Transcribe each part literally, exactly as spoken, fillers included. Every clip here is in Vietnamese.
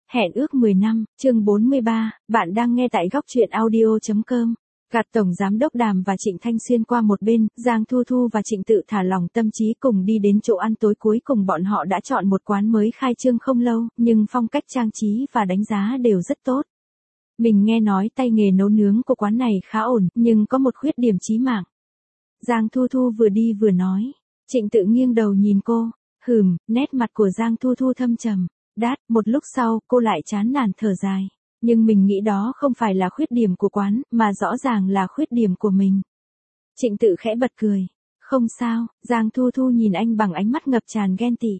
Hẹn ước mười năm, chương bốn mươi ba, bạn đang nghe tại góc truyện audio.com. Gạt Tổng Giám đốc Đàm và Trịnh Thanh Xuyên qua một bên, Giang Thu Thu và Trịnh Tự thả lỏng tâm trí cùng đi đến chỗ ăn tối. Cuối cùng bọn họ đã chọn một quán mới khai trương không lâu, nhưng phong cách trang trí và đánh giá đều rất tốt. Mình nghe nói tay nghề nấu nướng của quán này khá ổn, nhưng có một khuyết điểm chí mạng. Giang Thu Thu vừa đi vừa nói. Trịnh Tự nghiêng đầu nhìn cô. Hừm, nét mặt của Giang Thu Thu thâm trầm. Đát, một lúc sau, cô lại chán nản thở dài. Nhưng mình nghĩ đó không phải là khuyết điểm của quán, mà rõ ràng là khuyết điểm của mình. Trịnh Tự khẽ bật cười. Không sao, Giang Thu Thu nhìn anh bằng ánh mắt ngập tràn ghen tị.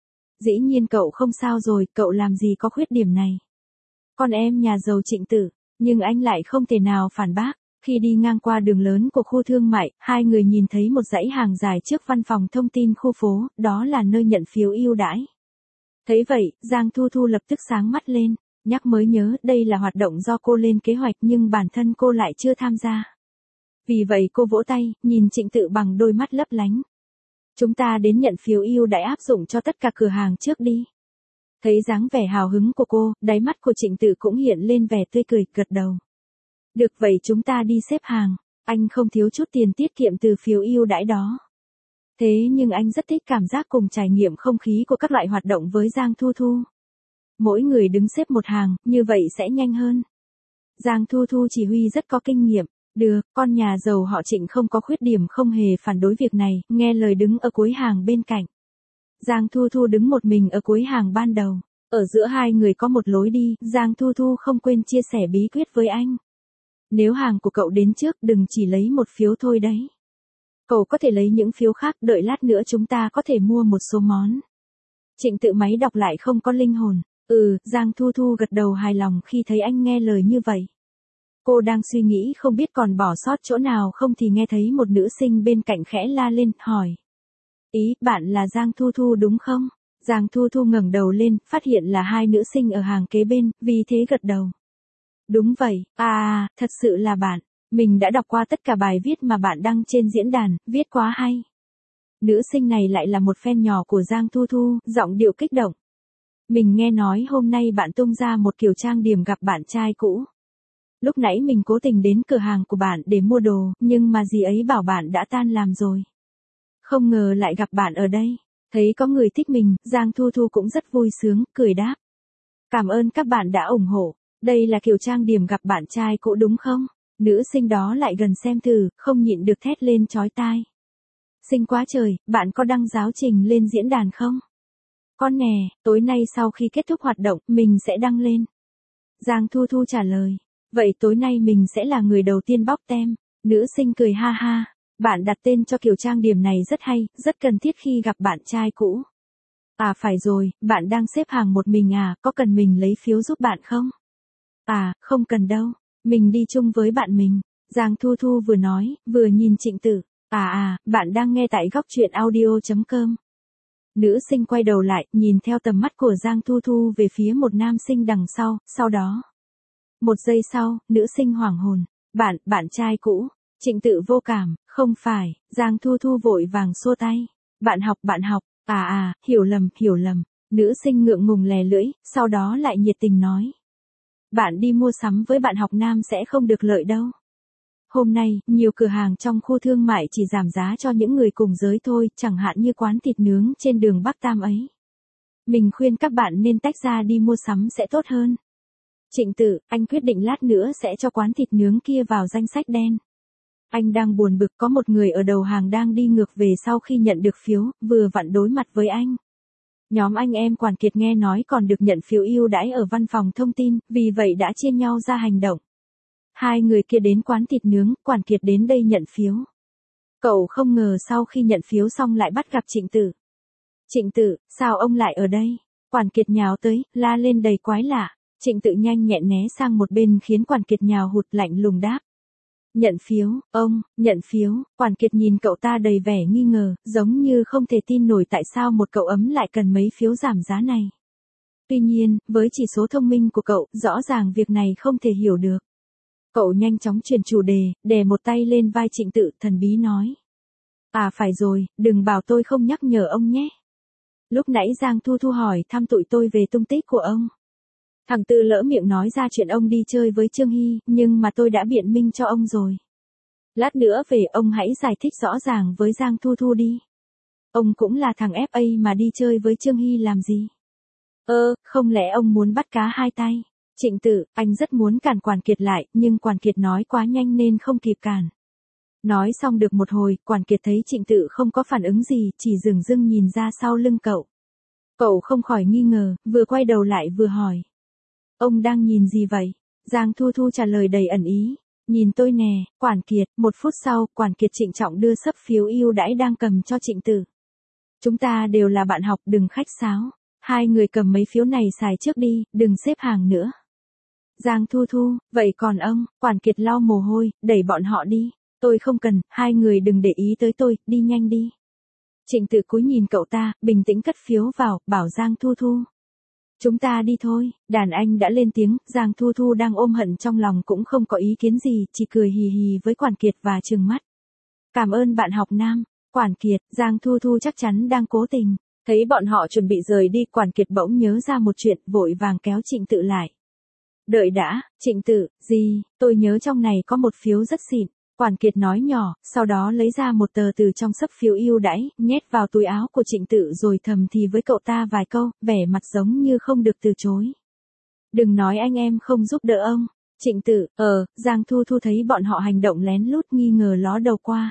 Dĩ nhiên cậu không sao rồi, cậu làm gì có khuyết điểm này. Con em nhà giàu Trịnh Tự, nhưng anh lại không thể nào phản bác. Khi đi ngang qua đường lớn của khu thương mại, hai người nhìn thấy một dãy hàng dài trước văn phòng thông tin khu phố, đó là nơi nhận phiếu ưu đãi. Thấy vậy, Giang Thu Thu lập tức sáng mắt lên, nhắc mới nhớ đây là hoạt động do cô lên kế hoạch nhưng bản thân cô lại chưa tham gia. Vì vậy cô vỗ tay, nhìn Trịnh Tự bằng đôi mắt lấp lánh. Chúng ta đến nhận phiếu ưu đãi áp dụng cho tất cả cửa hàng trước đi. Thấy dáng vẻ hào hứng của cô, đáy mắt của Trịnh Tự cũng hiện lên vẻ tươi cười, gật đầu. Được vậy chúng ta đi xếp hàng, anh không thiếu chút tiền tiết kiệm từ phiếu ưu đãi đó. Thế nhưng anh rất thích cảm giác cùng trải nghiệm không khí của các loại hoạt động với Giang Thu Thu. Mỗi người đứng xếp một hàng, như vậy sẽ nhanh hơn. Giang Thu Thu chỉ huy rất có kinh nghiệm. Được, con nhà giàu họ Trịnh không có khuyết điểm, không hề phản đối việc này, nghe lời đứng ở cuối hàng bên cạnh. Giang Thu Thu đứng một mình ở cuối hàng ban đầu. Ở giữa hai người có một lối đi, Giang Thu Thu không quên chia sẻ bí quyết với anh. Nếu hàng của cậu đến trước, đừng chỉ lấy một phiếu thôi đấy. Cậu có thể lấy những phiếu khác, đợi lát nữa chúng ta có thể mua một số món. Trịnh Tự máy đọc lại không có linh hồn. Ừ, Giang Thu Thu gật đầu hài lòng khi thấy anh nghe lời như vậy. Cô đang suy nghĩ không biết còn bỏ sót chỗ nào không thì nghe thấy một nữ sinh bên cạnh khẽ la lên, hỏi. Ý, bạn là Giang Thu Thu đúng không? Giang Thu Thu ngẩng đầu lên, phát hiện là hai nữ sinh ở hàng kế bên, vì thế gật đầu. Đúng vậy, à, thật sự là bạn. Mình đã đọc qua tất cả bài viết mà bạn đăng trên diễn đàn, viết quá hay. Nữ sinh này lại là một fan nhỏ của Giang Thu Thu, giọng điệu kích động. Mình nghe nói hôm nay bạn tung ra một kiểu trang điểm gặp bạn trai cũ. Lúc nãy mình cố tình đến cửa hàng của bạn để mua đồ, nhưng mà dì ấy bảo bạn đã tan làm rồi. Không ngờ lại gặp bạn ở đây. Thấy có người thích mình, Giang Thu Thu cũng rất vui sướng, cười đáp. Cảm ơn các bạn đã ủng hộ. Đây là kiểu trang điểm gặp bạn trai cũ đúng không? Nữ sinh đó lại gần xem thử, không nhịn được thét lên chói tai. Xinh quá trời, bạn có đăng giáo trình lên diễn đàn không? Con nè, tối nay sau khi kết thúc hoạt động, mình sẽ đăng lên. Giang Thu Thu trả lời. Vậy tối nay mình sẽ là người đầu tiên bóc tem. Nữ sinh cười ha ha. Bạn đặt tên cho kiểu trang điểm này rất hay, rất cần thiết khi gặp bạn trai cũ. À phải rồi, bạn đang xếp hàng một mình à, có cần mình lấy phiếu giúp bạn không? À, không cần đâu. Mình đi chung với bạn mình. Giang Thu Thu vừa nói, vừa nhìn Trịnh Tự. À à, bạn đang nghe tại góc truyện audio.com. Nữ sinh quay đầu lại, nhìn theo tầm mắt của Giang Thu Thu về phía một nam sinh đằng sau, sau đó. Một giây sau, nữ sinh hoảng hồn. Bạn, bạn trai cũ. Trịnh Tự vô cảm, không phải, Giang Thu Thu vội vàng xua tay. Bạn học, bạn học, à à, hiểu lầm, hiểu lầm. Nữ sinh ngượng ngùng lè lưỡi, sau đó lại nhiệt tình nói. Bạn đi mua sắm với bạn học nam sẽ không được lợi đâu. Hôm nay, nhiều cửa hàng trong khu thương mại chỉ giảm giá cho những người cùng giới thôi, chẳng hạn như quán thịt nướng trên đường Bắc Tam ấy. Mình khuyên các bạn nên tách ra đi mua sắm sẽ tốt hơn. Trịnh Tự, anh quyết định lát nữa sẽ cho quán thịt nướng kia vào danh sách đen. Anh đang buồn bực, có một người ở đầu hàng đang đi ngược về sau khi nhận được phiếu, vừa vặn đối mặt với anh. Nhóm anh em Quản Kiệt nghe nói còn được nhận phiếu ưu đãi ở văn phòng thông tin, vì vậy đã chia nhau ra hành động. Hai người kia đến quán thịt nướng, Quản Kiệt đến đây nhận phiếu. Cậu không ngờ sau khi nhận phiếu xong lại bắt gặp Trịnh Tự. Trịnh Tự, sao ông lại ở đây? Quản Kiệt nhào tới, la lên đầy quái lạ. Trịnh Tự nhanh nhẹn né sang một bên khiến Quản Kiệt nhào hụt, lạnh lùng đáp. Nhận phiếu, ông, nhận phiếu. Quản Kiệt nhìn cậu ta đầy vẻ nghi ngờ, giống như không thể tin nổi tại sao một cậu ấm lại cần mấy phiếu giảm giá này. Tuy nhiên, với chỉ số thông minh của cậu, rõ ràng việc này không thể hiểu được. Cậu nhanh chóng chuyển chủ đề, đè một tay lên vai Trịnh Tự, thần bí nói. À phải rồi, đừng bảo tôi không nhắc nhở ông nhé. Lúc nãy Giang Thu Thu hỏi thăm tụi tôi về tung tích của ông. Thằng Tư lỡ miệng nói ra chuyện ông đi chơi với Trương Hy, nhưng mà tôi đã biện minh cho ông rồi. Lát nữa về ông hãy giải thích rõ ràng với Giang Thu Thu đi. Ông cũng là thằng ép a mà đi chơi với Trương Hy làm gì? Ơ, không lẽ ông muốn bắt cá hai tay? Trịnh Tự, anh rất muốn cản Quản Kiệt lại, nhưng Quản Kiệt nói quá nhanh nên không kịp cản. Nói xong được một hồi, Quản Kiệt thấy Trịnh Tự không có phản ứng gì, chỉ dửng dưng nhìn ra sau lưng cậu. Cậu không khỏi nghi ngờ, vừa quay đầu lại vừa hỏi. Ông đang nhìn gì vậy? Giang Thu Thu trả lời đầy ẩn ý. Nhìn tôi nè, Quản Kiệt. Một phút sau, Quản Kiệt trịnh trọng đưa xấp phiếu ưu đãi đang cầm cho Trịnh Tự. Chúng ta đều là bạn học, đừng khách sáo. Hai người cầm mấy phiếu này xài trước đi, đừng xếp hàng nữa. Giang Thu Thu, vậy còn ông? Quản Kiệt lau mồ hôi, đẩy bọn họ đi. Tôi không cần, hai người đừng để ý tới tôi, đi nhanh đi. Trịnh Tự cúi nhìn cậu ta, bình tĩnh cất phiếu vào, bảo Giang Thu Thu. Chúng ta đi thôi. Đàn anh đã lên tiếng, Giang Thu Thu đang ôm hận trong lòng cũng không có ý kiến gì, chỉ cười hì hì với Quản Kiệt và trừng mắt. Cảm ơn bạn học nam. Quản Kiệt, Giang Thu Thu chắc chắn đang cố tình. Thấy bọn họ chuẩn bị rời đi, Quản Kiệt bỗng nhớ ra một chuyện, vội vàng kéo Trịnh Tự lại. Đợi đã, Trịnh Tự, gì, tôi nhớ trong này có một phiếu rất xịn. Quản Kiệt nói nhỏ, sau đó lấy ra một tờ từ trong xấp phiếu ưu đãi, nhét vào túi áo của Trịnh Tự rồi thầm thì với cậu ta vài câu, vẻ mặt giống như không được từ chối. Đừng nói anh em không giúp đỡ ông. Trịnh Tự, ờ, Giang Thu Thu thấy bọn họ hành động lén lút nghi ngờ ló đầu qua.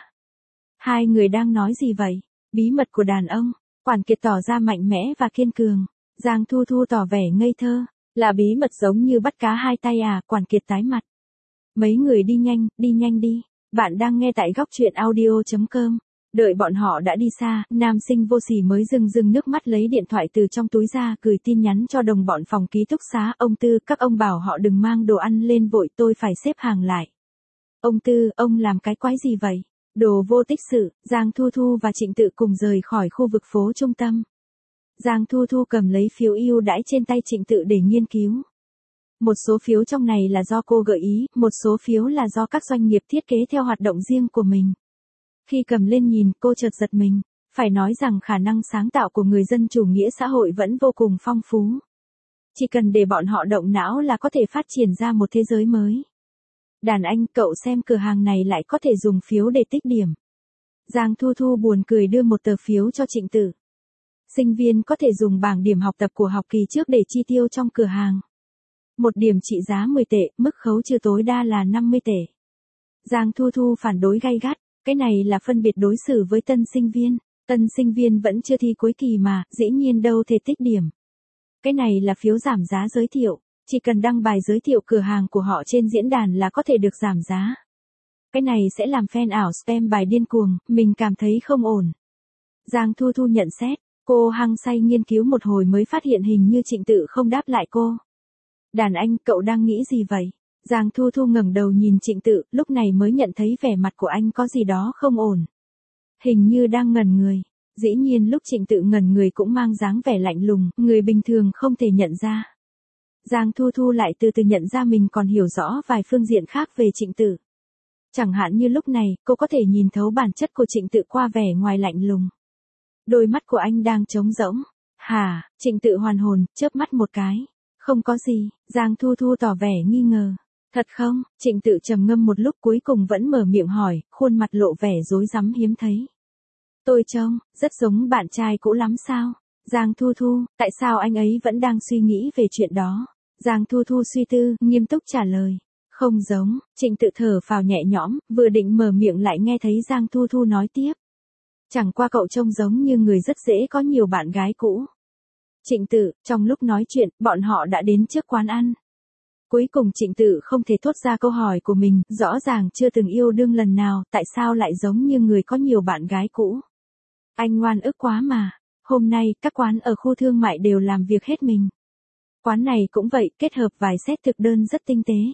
Hai người đang nói gì vậy? Bí mật của đàn ông. Quản Kiệt tỏ ra mạnh mẽ và kiên cường. Giang Thu Thu tỏ vẻ ngây thơ. Là bí mật giống như bắt cá hai tay à? Quản Kiệt tái mặt. Mấy người đi nhanh, đi nhanh đi. Bạn đang nghe tại góc truyện audio chấm com. Đợi bọn họ đã đi xa, nam sinh vô sỉ mới rưng rưng nước mắt lấy điện thoại từ trong túi ra, gửi tin nhắn cho đồng bọn phòng ký túc xá. Ông Tư, các ông bảo họ đừng mang đồ ăn lên vội, tôi phải xếp hàng lại. Ông Tư, ông làm cái quái gì vậy? Đồ vô tích sự. Giang Thu Thu và Trịnh Tự cùng rời khỏi khu vực phố trung tâm. Giang Thu Thu cầm lấy phiếu ưu đãi trên tay Trịnh Tự để nghiên cứu. Một số phiếu trong này là do cô gợi ý, một số phiếu là do các doanh nghiệp thiết kế theo hoạt động riêng của mình. Khi cầm lên nhìn, cô chợt giật mình. Phải nói rằng khả năng sáng tạo của người dân chủ nghĩa xã hội vẫn vô cùng phong phú. Chỉ cần để bọn họ động não là có thể phát triển ra một thế giới mới. Đàn anh, cậu xem cửa hàng này lại có thể dùng phiếu để tích điểm. Giang Thu Thu buồn cười đưa một tờ phiếu cho Trịnh Tự. Sinh viên có thể dùng bảng điểm học tập của học kỳ trước để chi tiêu trong cửa hàng. Một điểm trị giá mười tệ, mức khấu trừ tối đa là năm mươi tệ. Giang Thu Thu phản đối gay gắt, cái này là phân biệt đối xử với tân sinh viên. Tân sinh viên vẫn chưa thi cuối kỳ mà, dĩ nhiên đâu thể tích điểm. Cái này là phiếu giảm giá giới thiệu, chỉ cần đăng bài giới thiệu cửa hàng của họ trên diễn đàn là có thể được giảm giá. Cái này sẽ làm fan ảo spam bài điên cuồng, mình cảm thấy không ổn. Giang Thu Thu nhận xét, cô hăng say nghiên cứu một hồi mới phát hiện hình như Trịnh Tự không đáp lại cô. Đàn anh, cậu đang nghĩ gì vậy? Giang Thu Thu ngẩng đầu nhìn Trịnh Tự, lúc này mới nhận thấy vẻ mặt của anh có gì đó không ổn. Hình như đang ngẩn người. Dĩ nhiên lúc Trịnh Tự ngẩn người cũng mang dáng vẻ lạnh lùng, người bình thường không thể nhận ra. Giang Thu Thu lại từ từ nhận ra mình còn hiểu rõ vài phương diện khác về Trịnh Tự. Chẳng hạn như lúc này, cô có thể nhìn thấu bản chất của Trịnh Tự qua vẻ ngoài lạnh lùng. Đôi mắt của anh đang trống rỗng. Hả? Trịnh Tự hoàn hồn, chớp mắt một cái. Không có gì. Giang Thu Thu tỏ vẻ nghi ngờ. Thật không? Trịnh Tự trầm ngâm một lúc cuối cùng vẫn mở miệng hỏi, khuôn mặt lộ vẻ rối rắm hiếm thấy. Tôi trông, rất giống bạn trai cũ lắm sao? Giang Thu Thu, tại sao anh ấy vẫn đang suy nghĩ về chuyện đó? Giang Thu Thu suy tư, nghiêm túc trả lời. Không giống. Trịnh Tự thở phào nhẹ nhõm, vừa định mở miệng lại nghe thấy Giang Thu Thu nói tiếp. Chẳng qua cậu trông giống như người rất dễ có nhiều bạn gái cũ. Trịnh Tự, trong lúc nói chuyện, bọn họ đã đến trước quán ăn. Cuối cùng Trịnh Tự không thể thốt ra câu hỏi của mình, rõ ràng chưa từng yêu đương lần nào, tại sao lại giống như người có nhiều bạn gái cũ. Anh ngoan ức quá mà. Hôm nay, các quán ở khu thương mại đều làm việc hết mình. Quán này cũng vậy, kết hợp vài set thực đơn rất tinh tế.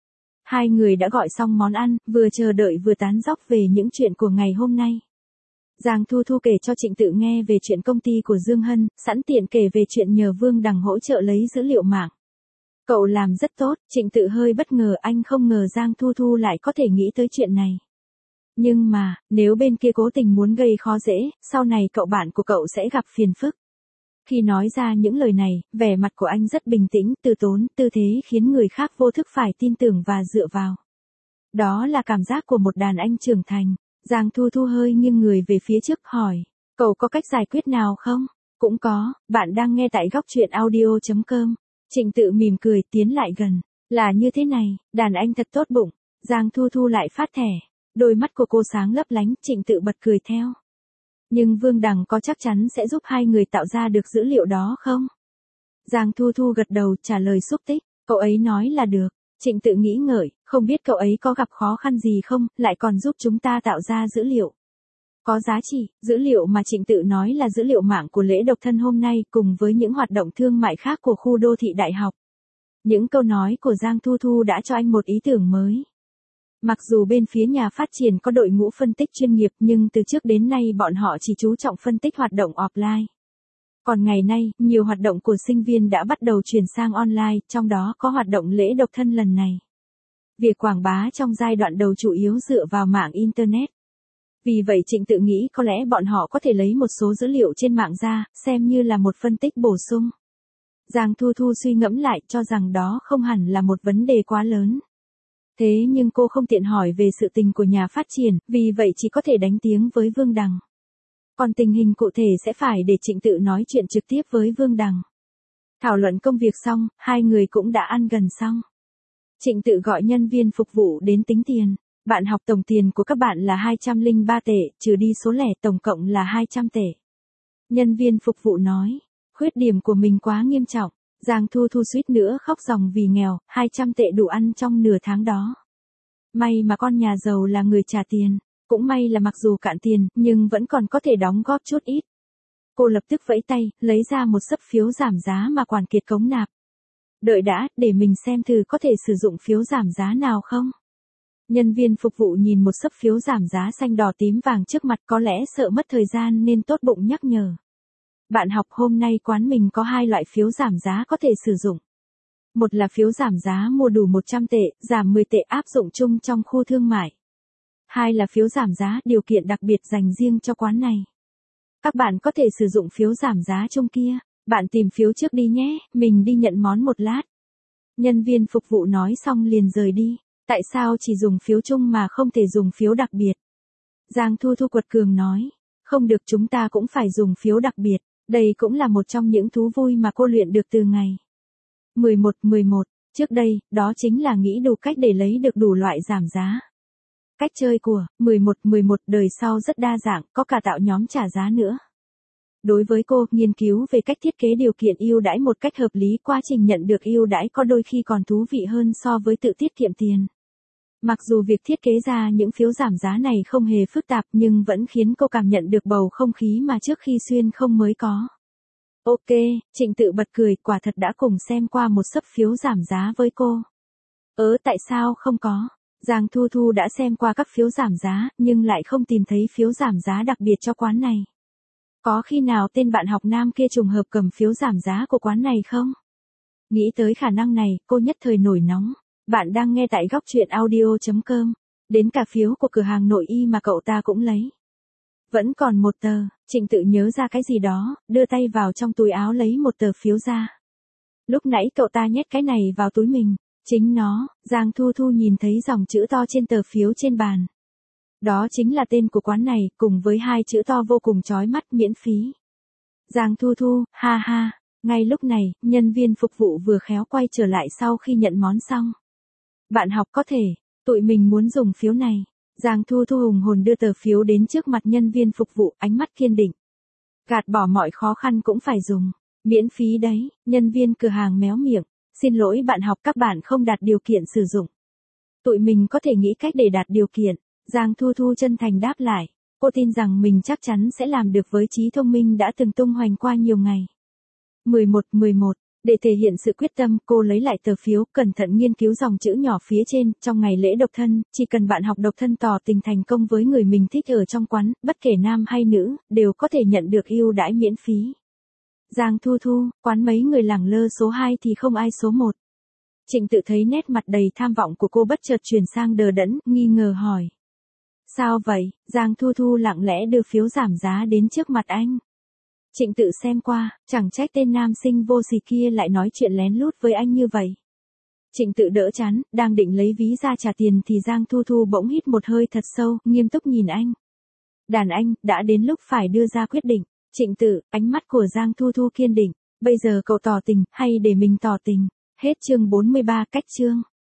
Hai người đã gọi xong món ăn, vừa chờ đợi vừa tán dóc về những chuyện của ngày hôm nay. Giang Thu Thu kể cho Trịnh Tự nghe về chuyện công ty của Dương Hân, sẵn tiện kể về chuyện nhờ Vương Đằng hỗ trợ lấy dữ liệu mạng. Cậu làm rất tốt. Trịnh Tự hơi bất ngờ, anh không ngờ Giang Thu Thu lại có thể nghĩ tới chuyện này. Nhưng mà, nếu bên kia cố tình muốn gây khó dễ, sau này cậu bạn của cậu sẽ gặp phiền phức. Khi nói ra những lời này, vẻ mặt của anh rất bình tĩnh, từ tốn, tư thế khiến người khác vô thức phải tin tưởng và dựa vào. Đó là cảm giác của một đàn anh trưởng thành. Giang Thu Thu hơi nghiêng người về phía trước hỏi, cậu có cách giải quyết nào không? Cũng có, bạn đang nghe tại góc truyện audio chấm com. Trịnh Tự mỉm cười tiến lại gần. Là như thế này, đàn anh thật tốt bụng. Giang Thu Thu lại phát thẻ. Đôi mắt của cô sáng lấp lánh, Trịnh Tự bật cười theo. Nhưng Vương Đằng có chắc chắn sẽ giúp hai người tạo ra được dữ liệu đó không? Giang Thu Thu gật đầu trả lời xúc tích, cậu ấy nói là được. Trịnh Tự nghĩ ngợi, không biết cậu ấy có gặp khó khăn gì không, lại còn giúp chúng ta tạo ra dữ liệu. Có giá trị, dữ liệu mà Trịnh Tự nói là dữ liệu mạng của lễ độc thân hôm nay cùng với những hoạt động thương mại khác của khu đô thị đại học. Những câu nói của Giang Thu Thu đã cho anh một ý tưởng mới. Mặc dù bên phía nhà phát triển có đội ngũ phân tích chuyên nghiệp nhưng từ trước đến nay bọn họ chỉ chú trọng phân tích hoạt động offline. Còn ngày nay, nhiều hoạt động của sinh viên đã bắt đầu chuyển sang online, trong đó có hoạt động lễ độc thân lần này. Việc quảng bá trong giai đoạn đầu chủ yếu dựa vào mạng Internet. Vì vậy Trịnh Tự nghĩ có lẽ bọn họ có thể lấy một số dữ liệu trên mạng ra, xem như là một phân tích bổ sung. Giang Thu Thu suy ngẫm lại cho rằng đó không hẳn là một vấn đề quá lớn. Thế nhưng cô không tiện hỏi về sự tình của nhà phát triển, vì vậy chỉ có thể đánh tiếng với Vương Đằng. Còn tình hình cụ thể sẽ phải để Trịnh Tự nói chuyện trực tiếp với Vương Đằng. Thảo luận công việc xong, hai người cũng đã ăn gần xong. Trịnh Tự gọi nhân viên phục vụ đến tính tiền. Bạn học tổng tiền của các bạn là hai trăm lẻ ba tệ, trừ đi số lẻ tổng cộng là hai trăm tệ. Nhân viên phục vụ nói, khuyết điểm của mình quá nghiêm trọng. Giang Thu Thu suýt nữa khóc ròng vì nghèo, hai trăm tệ đủ ăn trong nửa tháng đó. May mà con nhà giàu là người trả tiền. Cũng may là mặc dù cạn tiền, nhưng vẫn còn có thể đóng góp chút ít. Cô lập tức vẫy tay, lấy ra một xấp phiếu giảm giá mà Quản Kiệt cống nạp. Đợi đã, để mình xem thử có thể sử dụng phiếu giảm giá nào không. Nhân viên phục vụ nhìn một xấp phiếu giảm giá xanh đỏ tím vàng trước mặt, có lẽ sợ mất thời gian nên tốt bụng nhắc nhở. Bạn học, hôm nay quán mình có hai loại phiếu giảm giá có thể sử dụng. Một là phiếu giảm giá mua đủ một trăm tệ, giảm mười tệ áp dụng chung trong khu thương mại. Hai là phiếu giảm giá điều kiện đặc biệt dành riêng cho quán này. Các bạn có thể sử dụng phiếu giảm giá chung kia. Bạn tìm phiếu trước đi nhé, mình đi nhận món một lát. Nhân viên phục vụ nói xong liền rời đi. Tại sao chỉ dùng phiếu chung mà không thể dùng phiếu đặc biệt? Giang Thu Thu quật cường nói. Không được, chúng ta cũng phải dùng phiếu đặc biệt. Đây cũng là một trong những thú vui mà cô luyện được từ ngày mười một mười một. Trước đây, đó chính là nghĩ đủ cách để lấy được đủ loại giảm giá. Cách chơi của mười một mười một đời sau rất đa dạng, có cả tạo nhóm trả giá nữa. Đối với cô, nghiên cứu về cách thiết kế điều kiện ưu đãi một cách hợp lý, quá trình nhận được ưu đãi có đôi khi còn thú vị hơn so với tự tiết kiệm tiền. Mặc dù việc thiết kế ra những phiếu giảm giá này không hề phức tạp nhưng vẫn khiến cô cảm nhận được bầu không khí mà trước khi xuyên không mới có. Ok, Trịnh Tự bật cười, quả thật đã cùng xem qua một xấp phiếu giảm giá với cô. Ớ tại sao không có? Giang Thu Thu đã xem qua các phiếu giảm giá, nhưng lại không tìm thấy phiếu giảm giá đặc biệt cho quán này. Có khi nào tên bạn học nam kia trùng hợp cầm phiếu giảm giá của quán này không? Nghĩ tới khả năng này, cô nhất thời nổi nóng. Bạn đang nghe tại góc truyện audio chấm com. Đến cả phiếu của cửa hàng nội y mà cậu ta cũng lấy. Vẫn còn một tờ, Trịnh Tự nhớ ra cái gì đó, đưa tay vào trong túi áo lấy một tờ phiếu ra. Lúc nãy cậu ta nhét cái này vào túi mình. Chính nó, Giang Thu Thu nhìn thấy dòng chữ to trên tờ phiếu trên bàn. Đó chính là tên của quán này, cùng với hai chữ to vô cùng chói mắt, miễn phí. Giang Thu Thu, ha ha. Ngay lúc này, nhân viên phục vụ vừa khéo quay trở lại sau khi nhận món xong. Bạn học có thể, tụi mình muốn dùng phiếu này. Giang Thu Thu hùng hồn đưa tờ phiếu đến trước mặt nhân viên phục vụ, ánh mắt kiên định. Gạt bỏ mọi khó khăn cũng phải dùng. Miễn phí đấy, nhân viên cửa hàng méo miệng. Xin lỗi bạn học, các bạn không đạt điều kiện sử dụng. Tụi mình có thể nghĩ cách để đạt điều kiện. Giang Thu Thu chân thành đáp lại. Cô tin rằng mình chắc chắn sẽ làm được với trí thông minh đã từng tung hoành qua nhiều ngày. mười một mười một. Để thể hiện sự quyết tâm, cô lấy lại tờ phiếu, cẩn thận nghiên cứu dòng chữ nhỏ phía trên. Trong ngày lễ độc thân, chỉ cần bạn học độc thân tỏ tình thành công với người mình thích ở trong quán, bất kể nam hay nữ, đều có thể nhận được ưu đãi miễn phí. Giang Thu Thu, quán mấy người lẳng lơ số hai thì không ai số một. Trịnh Tự thấy nét mặt đầy tham vọng của cô bất chợt chuyển sang đờ đẫn, nghi ngờ hỏi. Sao vậy? Giang Thu Thu lặng lẽ đưa phiếu giảm giá đến trước mặt anh. Trịnh Tự xem qua, chẳng trách tên nam sinh vô sỉ kia lại nói chuyện lén lút với anh như vậy. Trịnh Tự đỡ chán, đang định lấy ví ra trả tiền thì Giang Thu Thu bỗng hít một hơi thật sâu, nghiêm túc nhìn anh. Đàn anh, đã đến lúc phải đưa ra quyết định. Trịnh Tự, ánh mắt của Giang Thu Thu kiên định. Bây giờ cậu tỏ tình, hay để mình tỏ tình? Hết chương bốn mươi ba, cách chương.